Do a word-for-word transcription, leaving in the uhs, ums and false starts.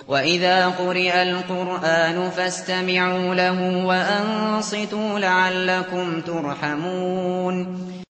وَإِذَا قُرِئَ الْقُرْآنُ فَاسْتَمِعُوا لَهُ وَأَنصِتُوا لَعَلَّكُمْ تُرْحَمُونَ